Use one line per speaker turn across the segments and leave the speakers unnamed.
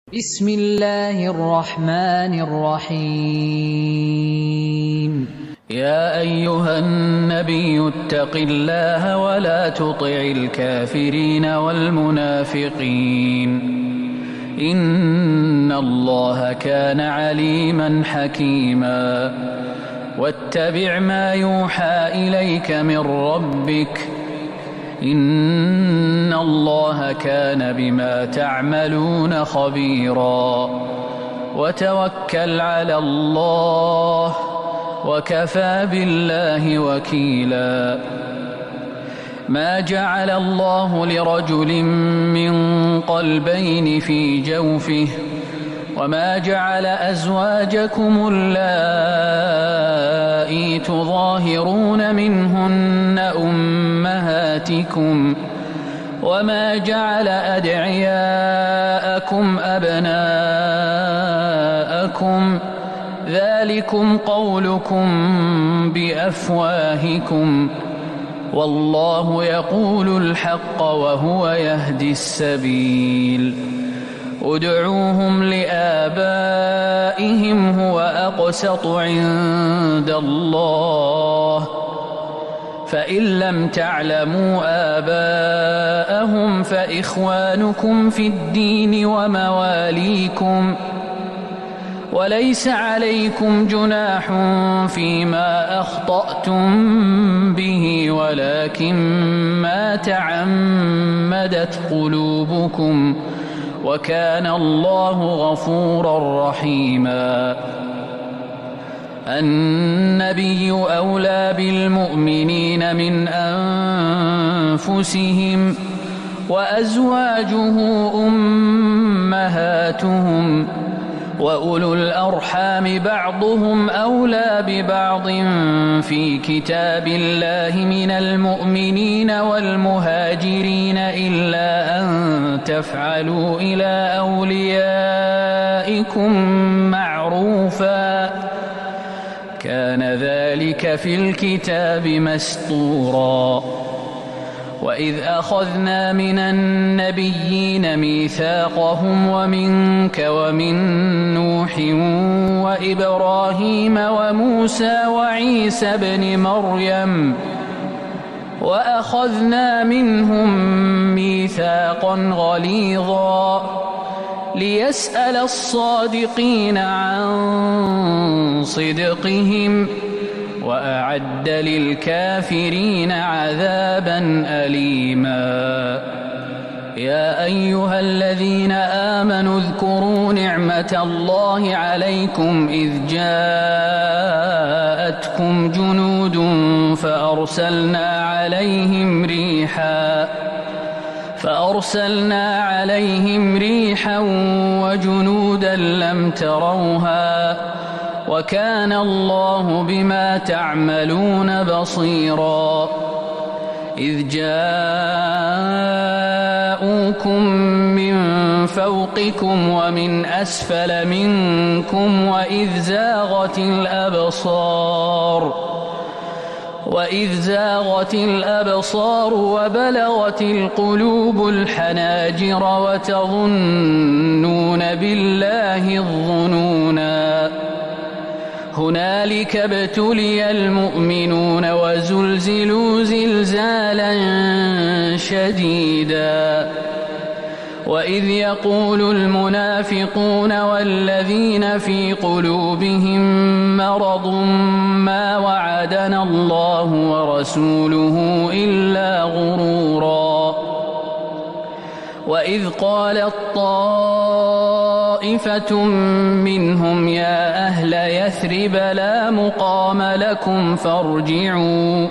بسم الله الرحمن الرحيم.
يا أيها النبي اتق الله ولا تطع الكافرين والمنافقين إن الله كان عليما حكيما واتبع ما يوحى إليك من ربك إن الله كان بما تعملون خبيرا وتوكل على الله وكفى بالله وكيلا ما جعل الله لرجل من قلبين في جوفه وما جعل أزواجكم اللائي تظاهرون منهن أمهاتكم وما جعل أدعياءكم أبناءكم ذلكم قولكم بأفواهكم والله يقول الحق وهو يهدي السبيل ادعوهم لآبائهم هو أقسط عند الله فإن لم تعلموا آباءهم فإخوانكم في الدين ومواليكم وليس عليكم جناح فيما أخطأتم به ولكن ما تعمدت قلوبكم وكان الله غفورا رحيما النبي أولى بالمؤمنين من أنفسهم وأزواجه أمهاتهم وأولو الأرحام بعضهم أولى ببعض في كتاب الله من المؤمنين والمهاجرين إلا أن تفعلوا إلى أوليائكم معروفا كان ذلك في الكتاب مسطورا وإذ أخذنا من النبيين ميثاقهم ومنك ومن نوح وإبراهيم وموسى وعيسى ابن مريم وأخذنا منهم ميثاقا غليظا ليسأل الصادقين عن صدقهم وأعد للكافرين عذابا أليما يا أيها الذين آمنوا اذكروا نعمة الله عليكم إذ جاءتكم جنود فأرسلنا عليهم ريحا وجنودا لم تروها وكان الله بما تعملون بصيرا إذ جاءوكم من فوقكم ومن أسفل منكم وإذ زاغت الأبصار وبلغت القلوب الحناجر وتظنون بالله الظنونا هنالك ابتلي المؤمنون وزلزلوا زلزالا شديدا وإذ يقول المنافقون والذين في قلوبهم مرض ما وعدنا الله ورسوله إلا غرورا وإذ قالت طائفة منهم يا أهل يثرب لا مقام لكم فارجعوا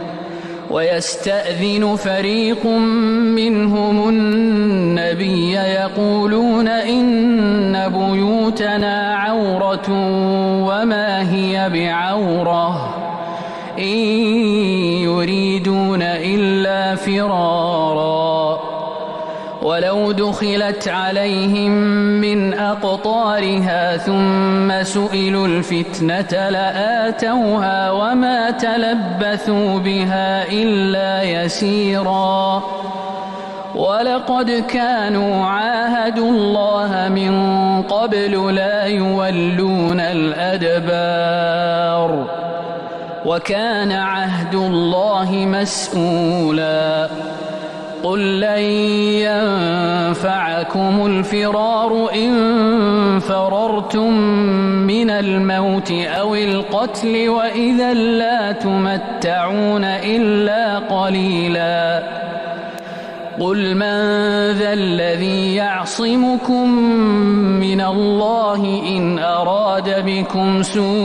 ويستأذن فريق منهم النبي يقولون إن بيوتنا عورة وما هي بعورة إن يريدون إلا فرارا ولو دخلت عليهم من أقطارها ثم سئلوا الفتنة لآتوها وما تلبثوا بها إلا يسيرا ولقد كانوا عاهدوا الله من قبل لا يولون الأدبار وكان عهد الله مسؤولا قل لن ينفعكم الفرار إن فررتم من الموت أو القتل وإذا لا تمتعون إلا قليلا قل من ذا الذي يعصمكم من الله إن أراد بكم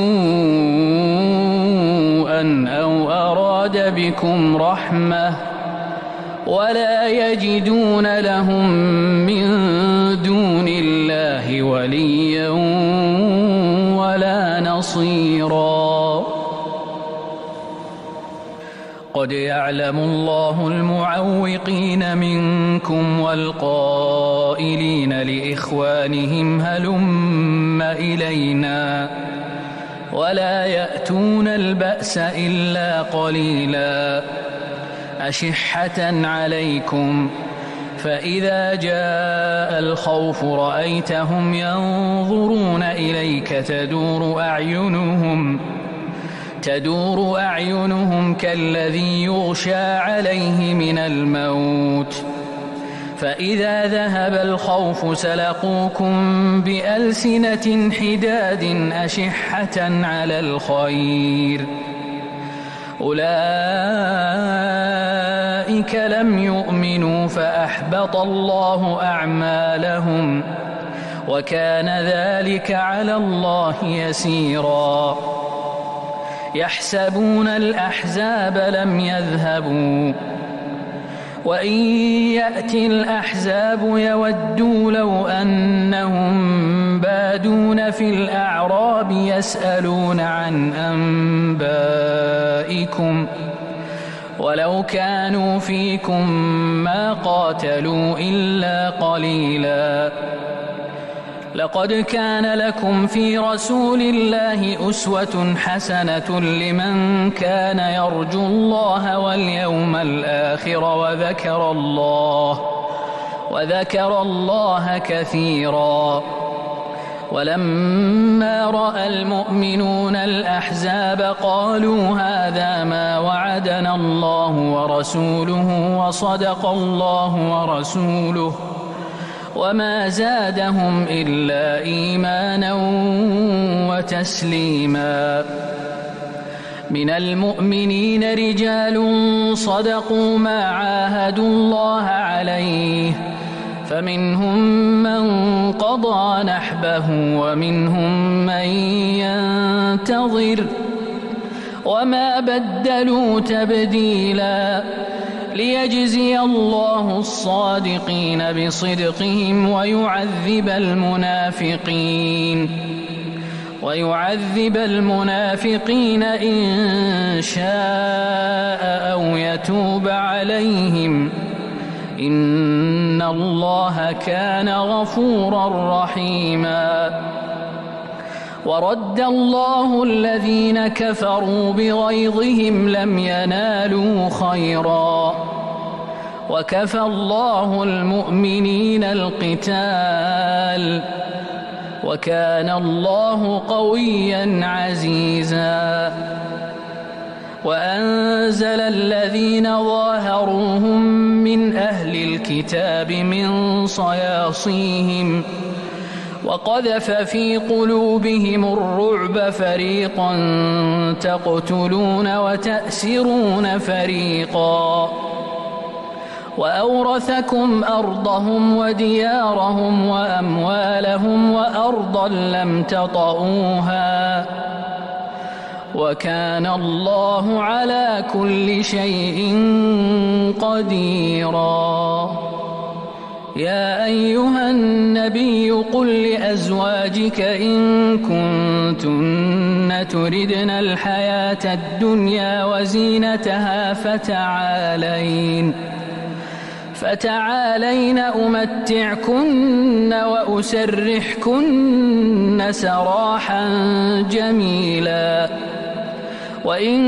سوءا أو أراد بكم رحمة ولا يجدون لهم من دون الله وليا ولا نصيرا قد يعلم الله المعوقين منكم والقائلين لإخوانهم هلم إلينا ولا يأتون البأس إلا قليلا أشحة عليكم فإذا جاء الخوف رأيتهم ينظرون إليك تدور أعينهم كالذي يغشى عليه من الموت فإذا ذهب الخوف سلقوكم بألسنة حداد أشحة على الخير أولئك لم يؤمنوا فأحبط الله أعمالهم وكان ذلك على الله يسيرا يحسبون الأحزاب لم يذهبوا وإن يأتي الأحزاب يودوا لو أنهم بادون في الأعراب يسألون عن أنبائكم ولو كانوا فيكم ما قاتلوا إلا قليلا لقد كان لكم في رسول الله أسوة حسنة لمن كان يرجو الله واليوم الآخر وذكر الله كثيرا ولما رأى المؤمنون الأحزاب قالوا هذا ما وعدنا الله ورسوله وصدق الله ورسوله وما زادهم إلا إيمانا وتسليما من المؤمنين رجال صدقوا ما عاهدوا الله عليه فمنهم من قضى نحبه ومنهم من ينتظر وما بدلوا تبديلا ليجزي الله الصادقين بصدقهم ويعذب المنافقين إن شاء أو يتوب عليهم إن الله كان غفورا رحيما ورد الله الذين كفروا بغيظهم لم ينالوا خيرا وكفى الله المؤمنين القتال وكان الله قويا عزيزا وأنزل الذين ظاهروهم من أهل الكتاب من صياصيهم وقذف في قلوبهم الرعب فريقا تقتلون وتأسرون فريقا وأورثكم أرضهم وديارهم وأموالهم وأرضا لم تطئوها وكان الله على كل شيء قديرا يا أيها النبي قل لأزواجك إن كنتن تردن الحياة الدنيا وزينتها فتعالين أمتعكن وأسرحكن سراحا جميلا وإن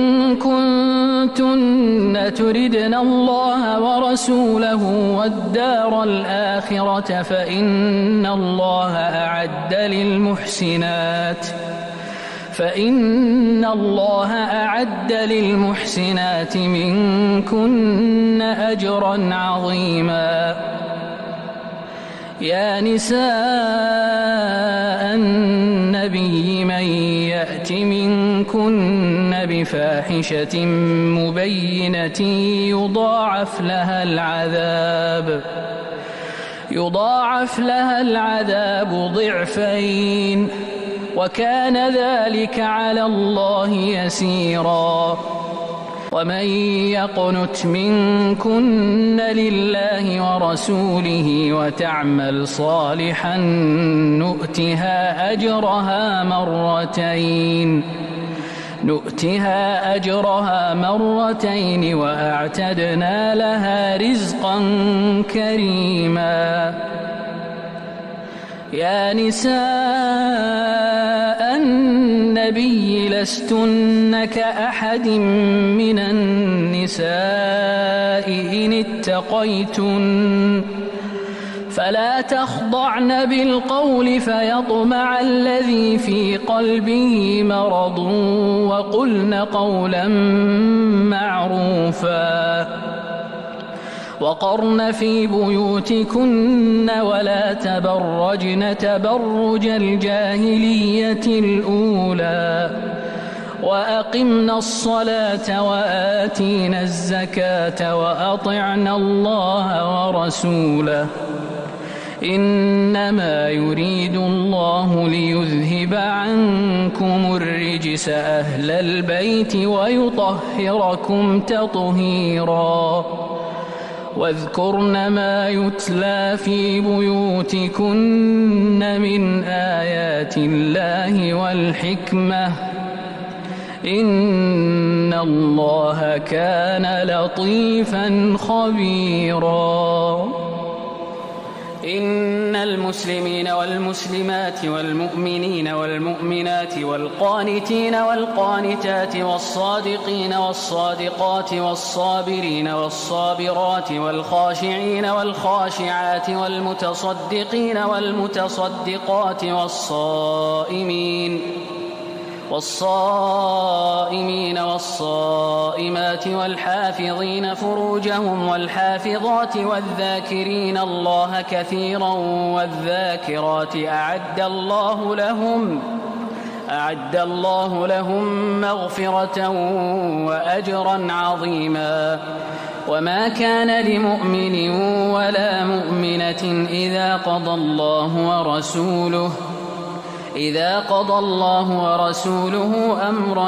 كنتن تردن الله ورسوله والدار الآخرة فإن الله أعد للمحسنات منكن أجرا عظيما. يا نساء النبي من يأت منكن بفاحشة مبينة يضاعف لها العذاب ضعفين وكان ذلك على الله يسيرا. ومن يقنت منكن لله ورسوله وتعمل صالحا نؤتها أجرها مرتين وأعتدنا لها رزقا كريما. يا نساء النبي لستن كأحد من النساء إن اتقيتن فلا تخضعن بالقول فيطمع الذي في قلبه مرض وقلن قولا معروفا. وقرن في بيوتكن ولا تبرجن تبرج الجاهلية الأولى وأقمنا الصلاة وآتينا الزكاة وأطعنا الله ورسوله إنما يريد الله ليذهب عنكم الرجس أهل البيت ويطهركم تطهيرا. واذكرن ما يتلى في بيوتكن من آيات الله والحكمة إن الله كان لطيفا خبيرا. إن المسلمين والمسلمات والمؤمنين والمؤمنات والقانتين والقانتات والصادقين والصادقات والصابرين والصابرات والخاشعين والخاشعات والمتصدقين والمتصدقات والصائمين والصائمات والحافظين فروجهم والحافظات والذاكرين الله كثيرا والذاكرات أعد الله لهم مغفرة وأجرا عظيما. وما كان لمؤمن ولا مؤمنة إذا قضى الله ورسوله أمرا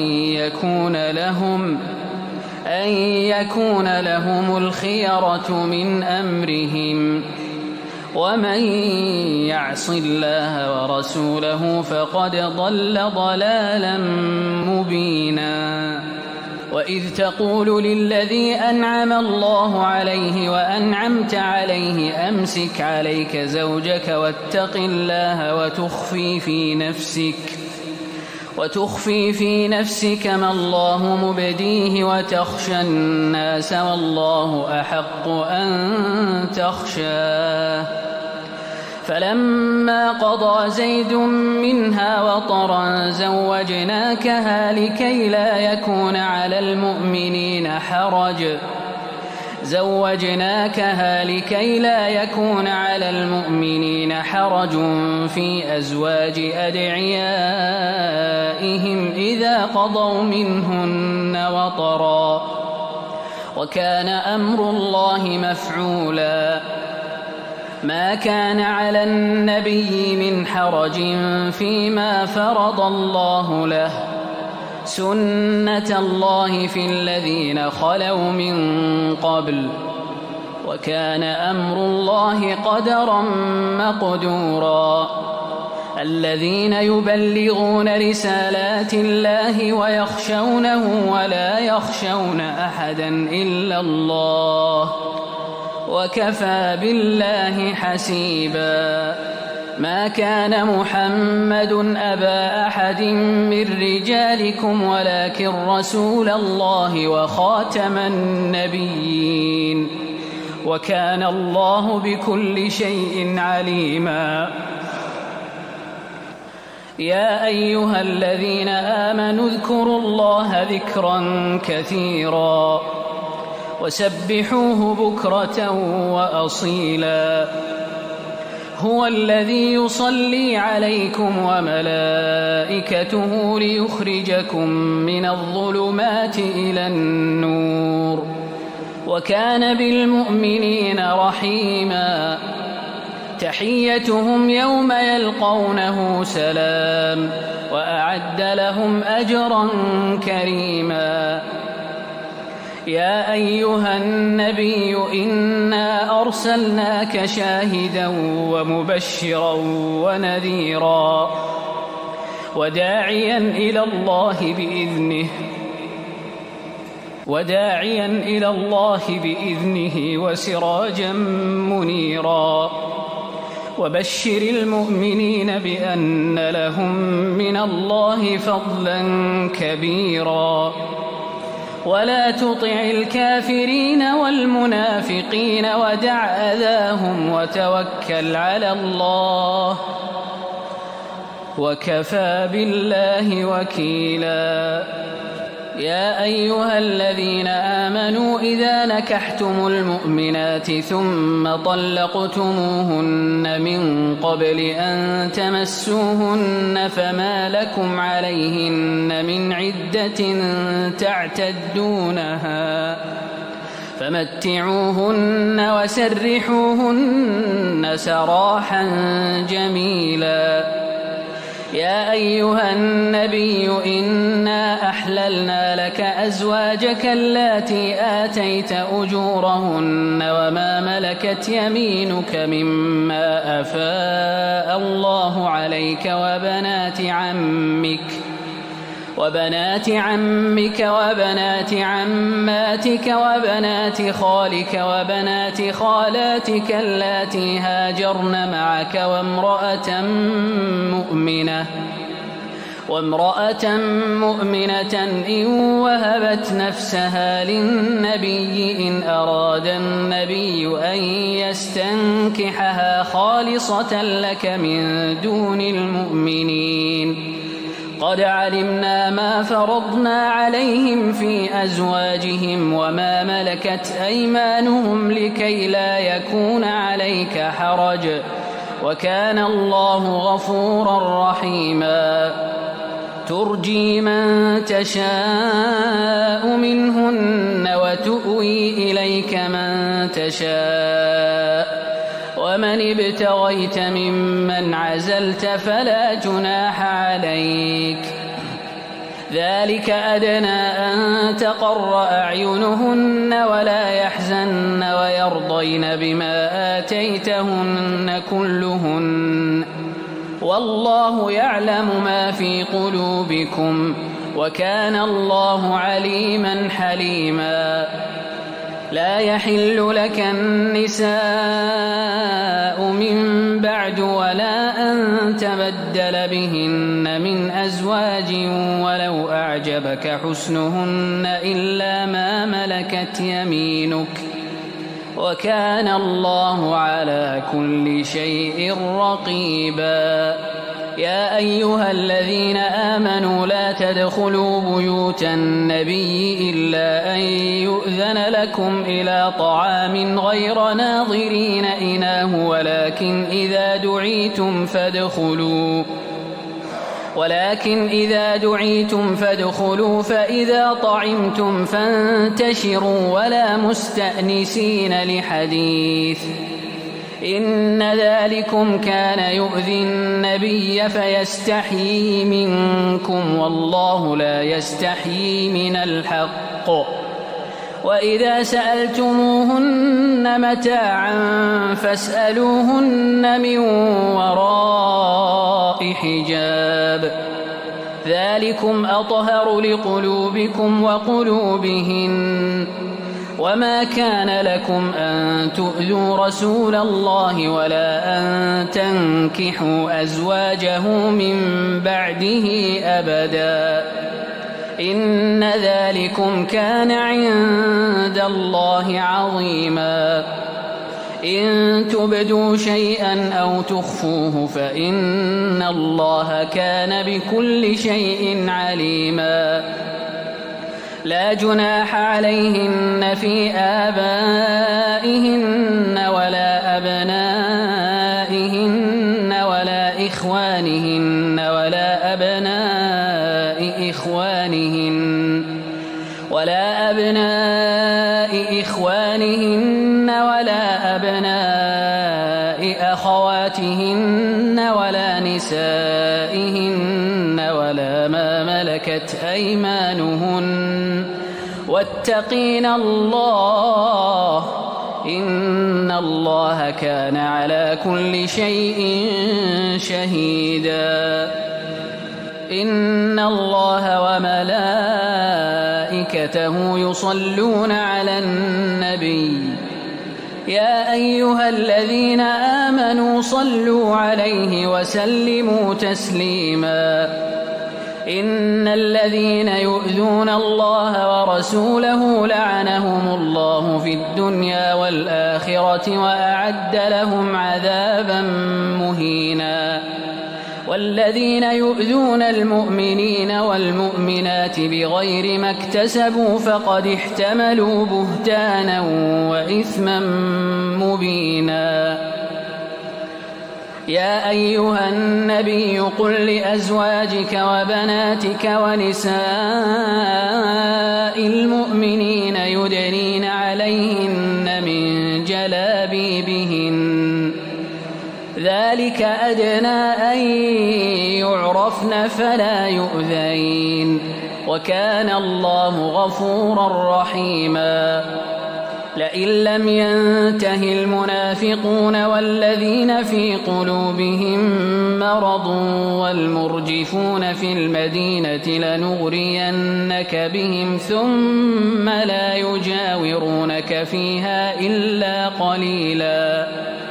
أن يكون لهم الخيرة من أمرهم ومن يعص الله ورسوله فقد ضل ضلالا مبينا. وإذ تقول للذي أنعم الله عليه وأنعمت عليه أمسك عليك زوجك واتق الله وتخفي في نفسك ما الله مبديه وتخشى الناس والله أحق أن تخشاه. فلما قضى زيد منها وطرا زوجناكها لكي لا يكون على المؤمنين حرج في أزواج أدعيائهم إذا قضوا منهن وطرا وكان أمر الله مفعولا. ما كان على النبي من حرج فيما فرض الله له سنة الله في الذين خلوا من قبل وكان أمر الله قدرا مقدورا. الذين يبلغون رسالات الله ويخشونه ولا يخشون أحدا إلا الله وكفى بالله حسيبا. ما كان محمد أبا أحد من رجالكم ولكن رسول الله وخاتم النبيين وكان الله بكل شيء عليما. يا أيها الذين آمنوا اذكروا الله ذكرا كثيرا وسبحوه بكرة وأصيلا. هو الذي يصلي عليكم وملائكته ليخرجكم من الظلمات إلى النور وكان بالمؤمنين رحيما. تحيتهم يوم يلقونه سلام وأعد لهم أجرا كريما. يا أيها النبي إنا أرسلناك شاهدا ومبشرا ونذيرا وداعيا إلى الله بإذنه وسراجا منيرا. وبشر المؤمنين بأن لهم من الله فضلا كبيرا. ولا تطع الكافرين والمنافقين ودع أذاهم وتوكل على الله وكفى بالله وكيلا. يا أيها الذين آمنوا إذا نكحتم المؤمنات ثم طلقتموهن من قبل أن تمسوهن فما لكم عليهن من عدة تعتدونها فمتعوهن وسرحوهن سراحا جميلا. يا أيها النبي إنا أحللنا لك أزواجك اللاتي آتيت أجورهن وما ملكت يمينك مما أفاء الله عليك وبنات عمك وبنات عماتك وبنات خالك وبنات خالاتك اللاتي هاجرن معك وامرأة مؤمنة إن وهبت نفسها للنبي إن أراد النبي أن يستنكحها خالصة لك من دون المؤمنين. قد علمنا ما فرضنا عليهم في أزواجهم وما ملكت أيمانهم لكي لا يكون عليك حرج وكان الله غفورا رحيما. ترجي من تشاء منهن وتؤوي إليك من تشاء ومن ابتغيت ممن عزلت فلا جناح عليك. ذلك أدنى أن تقر أعينهن ولا يحزن ويرضين بما آتيتهن كلهن والله يعلم ما في قلوبكم وكان الله عليما حليما. لا يحل لك النساء من بعد ولا أن تبدل بهن من أزواج ولو أعجبك حسنهن إلا ما ملكت يمينك وكان الله على كل شيء رقيبا. يا أيها الذين آمنوا لا تدخلوا بيوت النبي إلا أن يؤذن لكم إلى طعام غير ناظرين إناه ولكن إذا دعيتم فادخلوا فإذا طعمتم فانتشروا ولا مستأنسين لحديث إن ذلكم كان يؤذي النبي فيستحيي منكم والله لا يستحيي من الحق. وإذا سألتموهن متاعا فاسألوهن من وراء حجاب ذلكم أطهر لقلوبكم وقلوبهن وما كان لكم أن تؤذوا رسول الله ولا أن تنكحوا أزواجه من بعده أبدا إن ذلكم كان عند الله عظيما إن تبدوا شيئا أو تخفوه فإن الله كان بكل شيء عليما لا جناح عليهن في آبائهن ولا أبنائهن ولا إخوانهن ولا أبناء إخوانهن ولا أبناء أخواتهن ولا نسائهن ولا ما ملكت أيمانهن واتقين الله إن الله كان على كل شيء شهيدا إن الله وملائكته يصلون على النبي يا أيها الذين آمنوا صلوا عليه وسلموا تسليما إن الذين يؤذون الله ورسوله لعنهم الله في الدنيا والآخرة وأعد لهم عذابا مهينا والذين يؤذون المؤمنين والمؤمنات بغير ما اكتسبوا فقد احتملوا بهتانا وإثما مبينا يا أيها النبي قل لأزواجك وبناتك ونساء المؤمنين يدنين عليهن من جلابيبهن ذلك أدنى أن يعرفن فلا يؤذين وكان الله غفورا رحيما لئن لم ينته المنافقون والذين في قلوبهم مرض والمرجفون في المدينة لنغرينك بهم ثم لا يجاورونك فيها إلا قليلا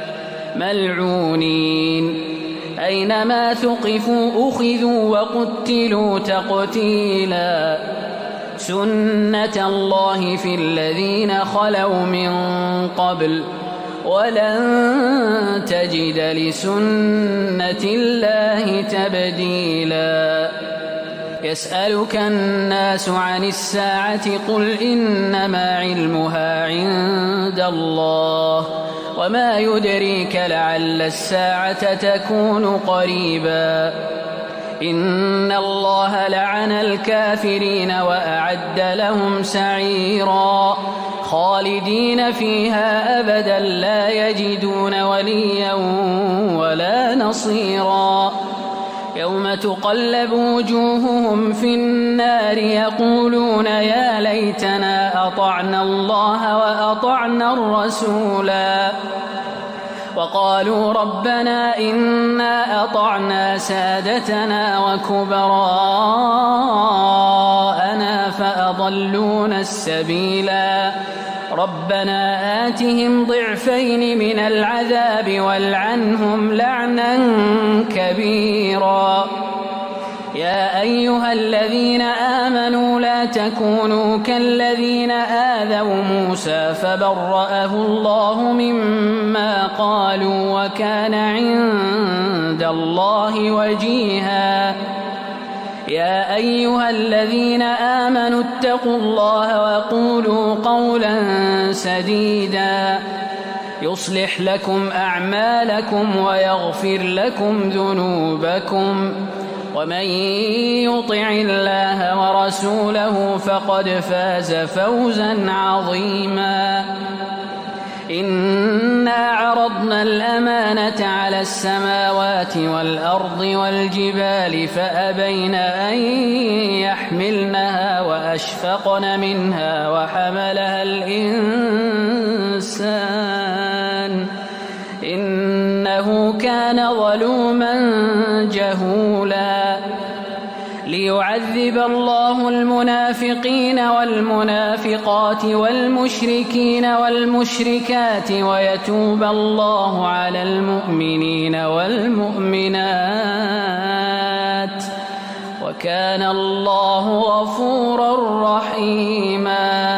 ملعونين أينما ثقفوا أخذوا وقتلوا تقتيلا سنة الله في الذين خلوا من قبل ولن تجد لسنة الله تبديلا يسألك الناس عن الساعة قل إنما علمها عند الله وما يدريك لعل الساعة تكون قريبا إن الله لعن الكافرين وأعد لهم سعيرا خالدين فيها أبدا لا يجدون وليا ولا نصيرا يوم تقلب وجوههم في النار يقولون يا ليتنا أطعنا الله وأطعنا الرسولا وقالوا ربنا إنا أطعنا سادتنا وكبراءنا فأضلونا السبيلا ربنا آتهم ضعفين من العذاب والعنهم لعنا كبيرا يا أيها الذين آمنوا لا تكونوا كالذين آذوا موسى فبرأه الله مما قالوا وكان عند الله وجيها يا أيها الذين آمنوا اتقوا الله وقولوا قولا سديدا يصلح لكم أعمالكم ويغفر لكم ذنوبكم ومن يطع الله ورسوله فقد فاز فوزا عظيما إنا عرضنا الأمانة على السماوات والأرض والجبال فأبين أن يحملنها وأشفقن منها وحملها الإنسان إنه كان ظلوما جهولا ليعذب الله المنافقين والمنافقات والمشركين والمشركات ويتوب الله على المؤمنين والمؤمنات وكان الله غفورا رحيما.